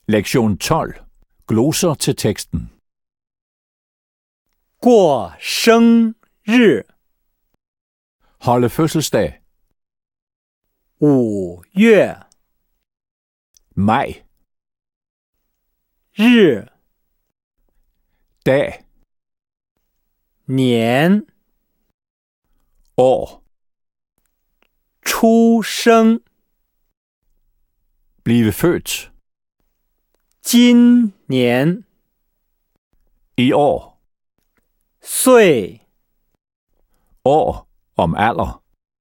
Lektion 12. Gloser til teksten. 过生日， Holde fødselsdag. 5月， Maj. 日， Dag. 年， År. 出生， Blive født. 今年， I år. 岁， År om alder.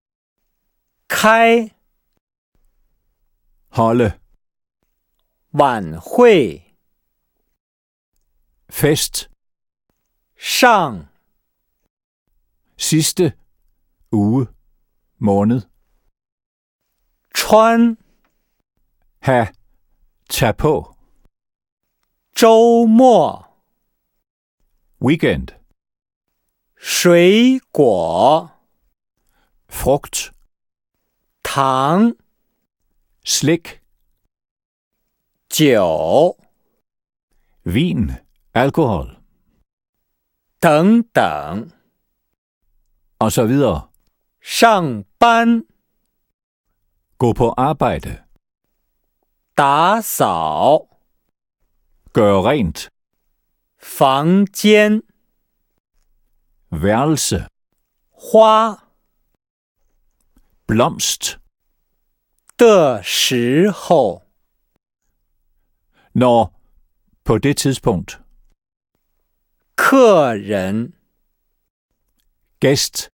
开， Holde. 晚会， Fest. 上， Sidste uge. Måned. 穿， Ha. Tag på. 周末， Weekend. 水果， Frugt. 糖， Slik. 酒， Vin. Alkohol. 等等。 Og så videre. 上班， Gå på arbejde. 打扫， Gøre rent. 房间， Værelse. 花 Blomst. 的时候， Når. På det tidspunkt. 客人。 Gæst.